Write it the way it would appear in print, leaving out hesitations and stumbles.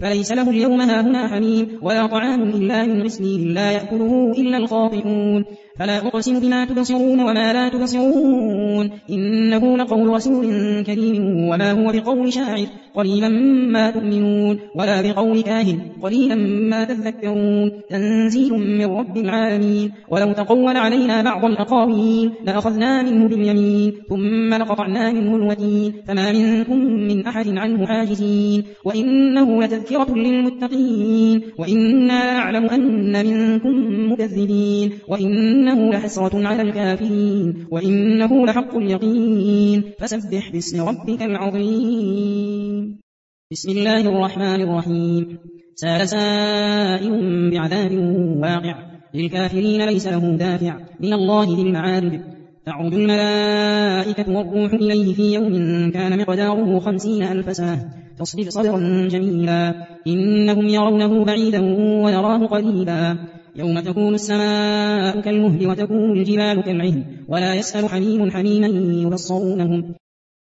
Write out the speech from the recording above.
فليس له اليوم هاهنا حميم ولا طعام إلا من غسلين لا يأكله إلا الخاطئون فلا أقسم بما تبصرون وما لا تبصرون إنه لقول رسول كريم وما هو بقول شاعر قليلا ما تؤمنون ولا بقول كاهن قليلا ما تذكرون تنزيل من رب العالمين ولو تقول علينا بعض الأقاويل لأخذنا منه باليمين ثم لقطعنا منه الوتين فما منكم من أحد عنه حاجزين وإنه لتذكرة للمتقين وإنا نعلم أن منكم مكذبين وإنه لحسرة على الكافرين وإنه لحق اليقين فسبح باسم ربك العظيم بسم الله الرحمن الرحيم سأل سائل بعذاب واقع للكافرين ليس له دافع من الله ذي المعارج تعرج الملائكة والروح إليه في يوم كان مقداره 50,000 سنة فاصبر صبرا جميلا إنهم يرونه بعيدا ونراه قريبا يوم تكون السماء كالمهل وتكون الجبال كالعهن ولا يسأل حميم حميما يبصرونهم